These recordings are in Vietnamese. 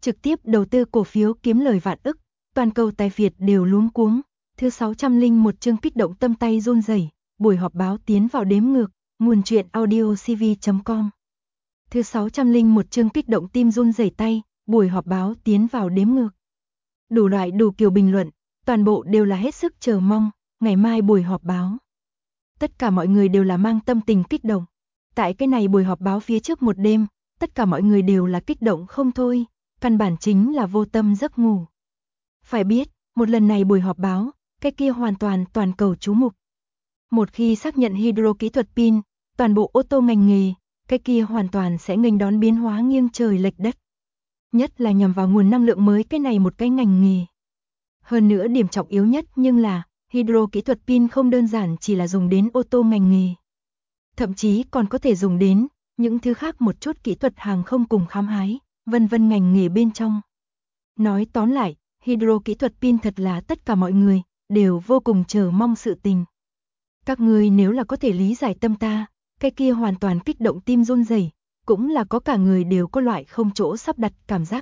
trực tiếp đầu tư cổ phiếu kiếm lời vạn ức, toàn cầu tài Việt đều luống cuống. Thứ 601 chương kích động tâm tay run rẩy, buổi họp báo tiến vào đếm ngược, nguồn truyện audio cv.com. Thứ 601 chương kích động tim run rẩy tay, buổi họp báo tiến vào đếm ngược. Đủ loại đủ kiểu bình luận, toàn bộ đều là hết sức chờ mong, ngày mai buổi họp báo. Tất cả mọi người đều là mang tâm tình kích động. Tại cái này buổi họp báo phía trước một đêm, tất cả mọi người đều là kích động không thôi, căn bản chính là vô tâm giấc ngủ. Phải biết, một lần này buổi họp báo, cái kia hoàn toàn toàn cầu chú mục. Một khi xác nhận hydro kỹ thuật pin, toàn bộ ô tô ngành nghề, cái kia hoàn toàn sẽ nghênh đón biến hóa nghiêng trời lệch đất. Nhất là nhằm vào nguồn năng lượng mới cái này một cái ngành nghề. Hơn nữa điểm trọng yếu nhất nhưng là, hydro kỹ thuật pin không đơn giản chỉ là dùng đến ô tô ngành nghề. Thậm chí còn có thể dùng đến những thứ khác một chút kỹ thuật hàng không cùng khám hái, vân vân ngành nghề bên trong. Nói tóm lại, hydro kỹ thuật pin thật là tất cả mọi người đều vô cùng chờ mong sự tình. Các người nếu là có thể lý giải tâm ta, cái kia hoàn toàn kích động tim run rẩy, cũng là có cả người đều có loại không chỗ sắp đặt cảm giác.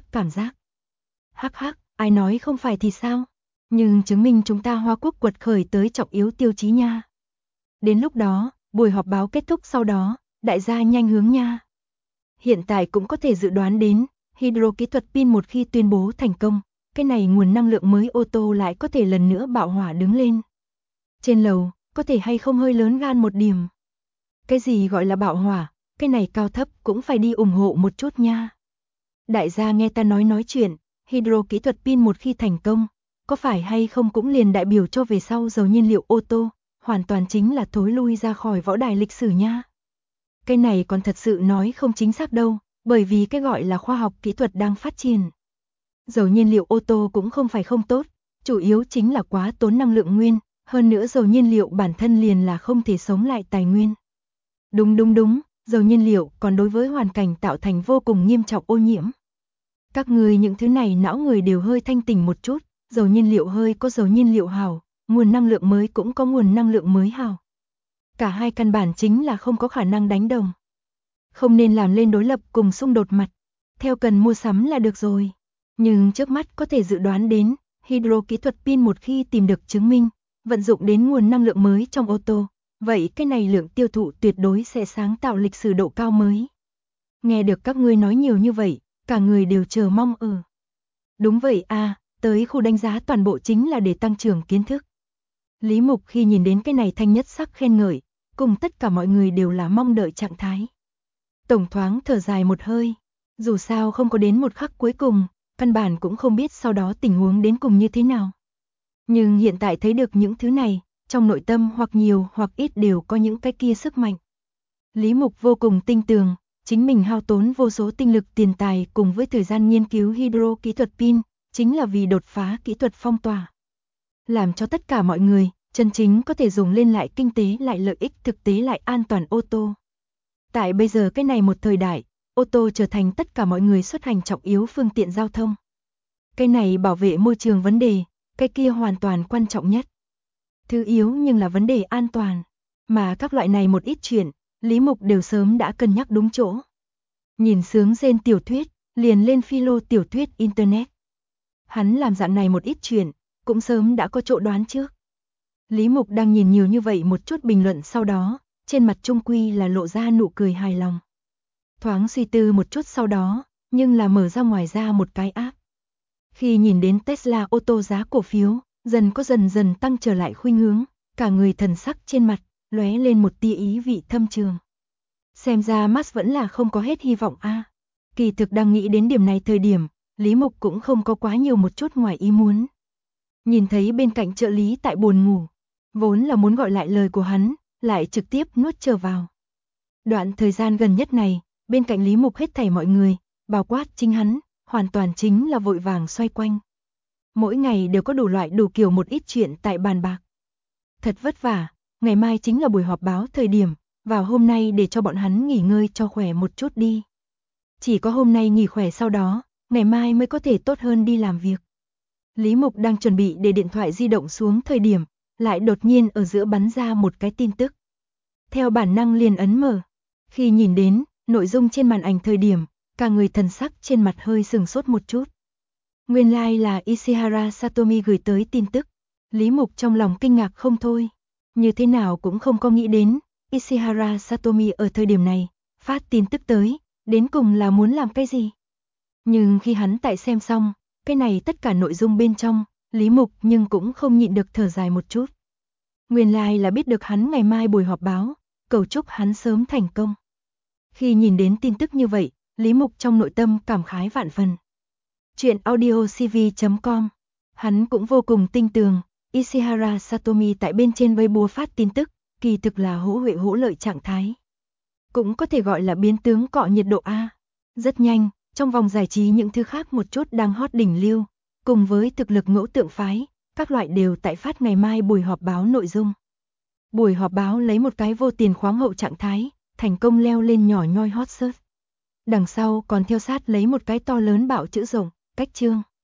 Hắc hắc, ai nói không phải thì sao? Nhưng chứng minh chúng ta Hoa Quốc quật khởi tới trọng yếu tiêu chí nha. Đến lúc đó, buổi họp báo kết thúc sau đó, đại gia nhanh hướng nha. Hiện tại cũng có thể dự đoán đến, hydro kỹ thuật pin một khi tuyên bố thành công, cái này nguồn năng lượng mới ô tô lại có thể lần nữa bạo hỏa đứng lên. Trên lầu, có thể hay không hơi lớn gan một điểm. Cái gì gọi là bạo hỏa, cái này cao thấp cũng phải đi ủng hộ một chút nha. Đại gia nghe ta nói chuyện, hydro kỹ thuật pin một khi thành công, có phải hay không cũng liền đại biểu cho về sau dầu nhiên liệu ô tô, hoàn toàn chính là thối lui ra khỏi võ đài lịch sử nha. Cái này còn thật sự nói không chính xác đâu, bởi vì cái gọi là khoa học kỹ thuật đang phát triển. Dầu nhiên liệu ô tô cũng không phải không tốt, chủ yếu chính là quá tốn năng lượng nguyên, hơn nữa dầu nhiên liệu bản thân liền là không thể sống lại tài nguyên. Đúng, dầu nhiên liệu còn đối với hoàn cảnh tạo thành vô cùng nghiêm trọng ô nhiễm. Các người những thứ này não người đều hơi thanh tỉnh một chút, dầu nhiên liệu hơi có dầu nhiên liệu hào, nguồn năng lượng mới cũng có nguồn năng lượng mới hào. Cả hai căn bản chính là không có khả năng đánh đồng. Không nên làm lên đối lập cùng xung đột mặt, theo cần mua sắm là được rồi. Nhưng trước mắt có thể dự đoán đến, hydro kỹ thuật pin một khi tìm được chứng minh, vận dụng đến nguồn năng lượng mới trong ô tô, vậy cái này lượng tiêu thụ tuyệt đối sẽ sáng tạo lịch sử độ cao mới. Nghe được các ngươi nói nhiều như vậy, cả người đều chờ mong Đúng vậy tới khu đánh giá toàn bộ chính là để tăng trưởng kiến thức. Lý Mục khi nhìn đến cái này thanh nhất sắc khen ngợi, cùng tất cả mọi người đều là mong đợi trạng thái. Tổng thoáng thở dài một hơi, dù sao không có đến một khắc cuối cùng, căn bản cũng không biết sau đó tình huống đến cùng như thế nào. Nhưng hiện tại thấy được những thứ này, trong nội tâm hoặc nhiều hoặc ít đều có những cái kia sức mạnh. Lý Mục vô cùng tin tưởng, chính mình hao tốn vô số tinh lực tiền tài cùng với thời gian nghiên cứu hydro kỹ thuật pin, chính là vì đột phá kỹ thuật phong tỏa. Làm cho tất cả mọi người, chân chính có thể dùng lên lại kinh tế lại lợi ích thực tế lại an toàn ô tô. Tại bây giờ cái này một thời đại, ô tô trở thành tất cả mọi người xuất hành trọng yếu phương tiện giao thông. Cái này bảo vệ môi trường vấn đề, cái kia hoàn toàn quan trọng nhất. Thứ yếu nhưng là vấn đề an toàn, mà các loại này một ít chuyện, Lý Mục đều sớm đã cân nhắc đúng chỗ. Nhìn sướng rên tiểu thuyết, liền lên philo tiểu thuyết internet. Hắn làm dạng này một ít chuyện, cũng sớm đã có chỗ đoán trước. Lý Mục đang nhìn nhiều như vậy một chút bình luận sau đó, trên mặt trung quy là lộ ra nụ cười hài lòng. Thoáng suy tư một chút sau đó, nhưng là mở ra ngoài ra một cái app. Khi nhìn đến Tesla ô tô giá cổ phiếu, dần dần tăng trở lại khuynh hướng, cả người thần sắc trên mặt, lóe lên một tia ý vị thâm trường. Xem ra Max vẫn là không có hết hy vọng Kỳ thực đang nghĩ đến điểm này thời điểm, Lý Mục cũng không có quá nhiều một chút ngoài ý muốn. Nhìn thấy bên cạnh trợ lý tại buồn ngủ, vốn là muốn gọi lại lời của hắn, lại trực tiếp nuốt trở vào. Đoạn thời gian gần nhất này, bên cạnh Lý Mục hết thảy mọi người, bao quát chính hắn, hoàn toàn chính là vội vàng xoay quanh. Mỗi ngày đều có đủ loại đủ kiểu một ít chuyện tại bàn bạc. Thật vất vả, ngày mai chính là buổi họp báo thời điểm, vào hôm nay để cho bọn hắn nghỉ ngơi cho khỏe một chút đi. Chỉ có hôm nay nghỉ khỏe sau đó, ngày mai mới có thể tốt hơn đi làm việc. Lý Mục đang chuẩn bị để điện thoại di động xuống thời điểm, lại đột nhiên ở giữa bắn ra một cái tin tức. Theo bản năng liền ấn mở. Khi nhìn đến nội dung trên màn ảnh thời điểm, cả người thần sắc trên mặt hơi sừng sốt một chút. Nguyên lai là Ishihara Satomi gửi tới tin tức. Lý Mục trong lòng kinh ngạc không thôi. Như thế nào cũng không có nghĩ đến, Ishihara Satomi ở thời điểm này, phát tin tức tới, đến cùng là muốn làm cái gì? Nhưng khi hắn tại xem xong, cái này tất cả nội dung bên trong, Lý Mục nhưng cũng không nhịn được thở dài một chút. Nguyên lai là biết được hắn ngày mai buổi họp báo, cầu chúc hắn sớm thành công. Khi nhìn đến tin tức như vậy, Lý Mục trong nội tâm cảm khái vạn phần. Chuyện audiocv.com. Hắn cũng vô cùng tin tưởng, Ishihara Satomi tại bên trên Weibo phát tin tức, kỳ thực là hỗ huệ hỗ lợi trạng thái. Cũng có thể gọi là biến tướng cọ nhiệt độ A. Rất nhanh, trong vòng giải trí những thứ khác một chút đang hot đỉnh lưu, cùng với thực lực ngẫu tượng phái, các loại đều tại phát ngày mai buổi họp báo nội dung. Buổi họp báo lấy một cái vô tiền khoáng hậu trạng thái, thành công leo lên nhỏ nhoi hot search. Đằng sau còn theo sát lấy một cái to lớn bạo chữ rộng, cách chương.